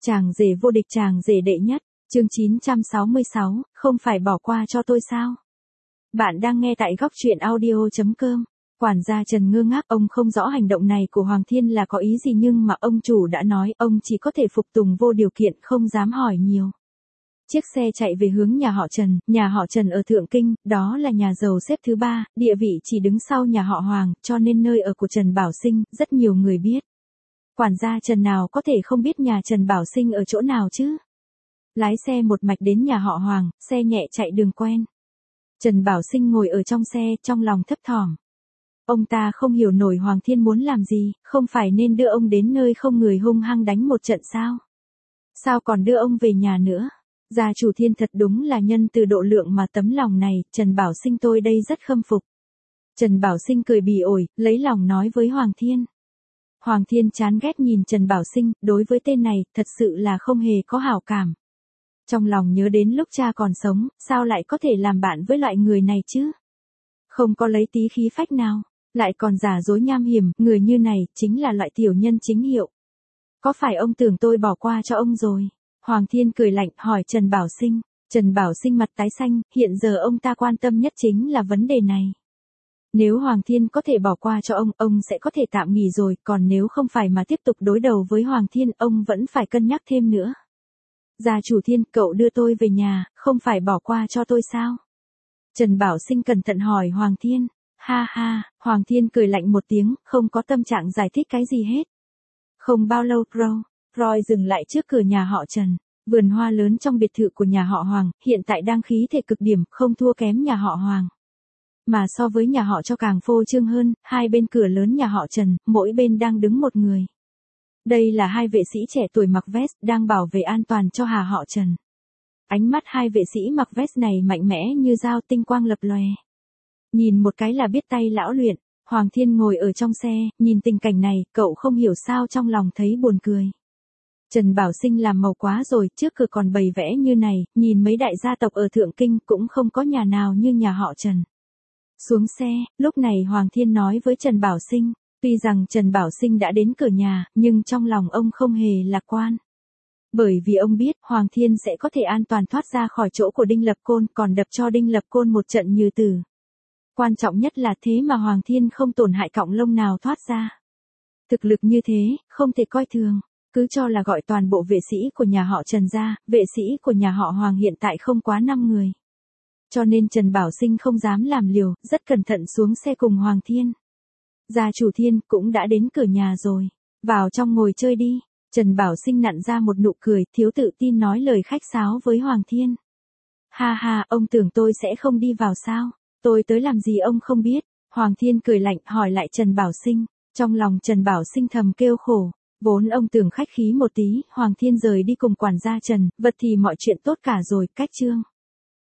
Chàng rể vô địch, chàng rể đệ nhất, chương 966, không phải bỏ qua cho tôi sao? Bạn đang nghe tại góc truyện audio.com. Quản gia Trần ngơ ngác, ông không rõ hành động này của Hoàng Thiên là có ý gì, nhưng mà ông chủ đã nói, ông chỉ có thể phục tùng vô điều kiện, không dám hỏi nhiều. Chiếc xe chạy về hướng nhà họ Trần ở Thượng Kinh, đó là nhà giàu xếp thứ 3, địa vị chỉ đứng sau nhà họ Hoàng, cho nên nơi ở của Trần Bảo Sinh, rất nhiều người biết. Quản gia Trần nào có thể không biết nhà Trần Bảo Sinh ở chỗ nào chứ? Lái xe một mạch đến nhà họ Hoàng, xe nhẹ chạy đường quen. Trần Bảo Sinh ngồi ở trong xe, trong lòng thấp thỏm. Ông ta không hiểu nổi Hoàng Thiên muốn làm gì, không phải nên đưa ông đến nơi không người hung hăng đánh một trận sao? Sao còn đưa ông về nhà nữa? Gia chủ Thiên thật đúng là nhân từ độ lượng mà, tấm lòng này, Trần Bảo Sinh tôi đây rất khâm phục. Trần Bảo Sinh cười bỉ ổi, lấy lòng nói với Hoàng Thiên. Hoàng Thiên chán ghét nhìn Trần Bảo Sinh, đối với tên này, thật sự là không hề có hảo cảm. Trong lòng nhớ đến lúc cha còn sống, sao lại có thể làm bạn với loại người này chứ? Không có lấy tí khí phách nào, lại còn giả dối nham hiểm, người như này, chính là loại tiểu nhân chính hiệu. Có phải ông tưởng tôi bỏ qua cho ông rồi? Hoàng Thiên cười lạnh, hỏi Trần Bảo Sinh. Trần Bảo Sinh mặt tái xanh, hiện giờ ông ta quan tâm nhất chính là vấn đề này. Nếu Hoàng Thiên có thể bỏ qua cho ông sẽ có thể tạm nghỉ rồi, còn nếu không phải mà tiếp tục đối đầu với Hoàng Thiên, ông vẫn phải cân nhắc thêm nữa. Gia chủ Thiên, cậu đưa tôi về nhà, không phải bỏ qua cho tôi sao? Trần Bảo Sinh cẩn thận hỏi Hoàng Thiên. Ha ha, Hoàng Thiên cười lạnh một tiếng, không có tâm trạng giải thích cái gì hết. Không bao lâu, Roy dừng lại trước cửa nhà họ Trần. Vườn hoa lớn trong biệt thự của nhà họ Hoàng, hiện tại đang khí thể cực điểm, không thua kém nhà họ Hoàng. Mà so với nhà họ Cho càng phô trương hơn, hai bên cửa lớn nhà họ Trần, mỗi bên đang đứng một người. Đây là hai vệ sĩ trẻ tuổi mặc vest, đang bảo vệ an toàn cho nhà họ Trần. Ánh mắt hai vệ sĩ mặc vest này mạnh mẽ như dao, tinh quang lập lòe. Nhìn một cái là biết tay lão luyện. Hoàng Thiên ngồi ở trong xe, nhìn tình cảnh này, cậu không hiểu sao trong lòng thấy buồn cười. Trần Bảo Sinh làm màu quá rồi, trước cửa còn bày vẽ như này, nhìn mấy đại gia tộc ở Thượng Kinh cũng không có nhà nào như nhà họ Trần. Xuống xe, lúc này Hoàng Thiên nói với Trần Bảo Sinh, tuy rằng Trần Bảo Sinh đã đến cửa nhà, nhưng trong lòng ông không hề lạc quan. Bởi vì ông biết, Hoàng Thiên sẽ có thể an toàn thoát ra khỏi chỗ của Đinh Lập Côn, còn đập cho Đinh Lập Côn một trận như tử. Quan trọng nhất là thế mà Hoàng Thiên không tổn hại cọng lông nào thoát ra. Thực lực như thế, không thể coi thường. Cứ cho là gọi toàn bộ vệ sĩ của nhà họ Trần ra, vệ sĩ của nhà họ Hoàng hiện tại không quá 5 người. Cho nên Trần Bảo Sinh không dám làm liều, rất cẩn thận xuống xe cùng Hoàng Thiên. Gia chủ Thiên cũng đã đến cửa nhà rồi, vào trong ngồi chơi đi. Trần Bảo Sinh nặn ra một nụ cười, thiếu tự tin nói lời khách sáo với Hoàng Thiên. Ha ha, ông tưởng tôi sẽ không đi vào sao? Tôi tới làm gì ông không biết? Hoàng Thiên cười lạnh hỏi lại Trần Bảo Sinh. Trong lòng Trần Bảo Sinh thầm kêu khổ. Vốn ông tưởng khách khí một tí, Hoàng Thiên rời đi cùng quản gia Trần, vật thì mọi chuyện tốt cả rồi, cách chương.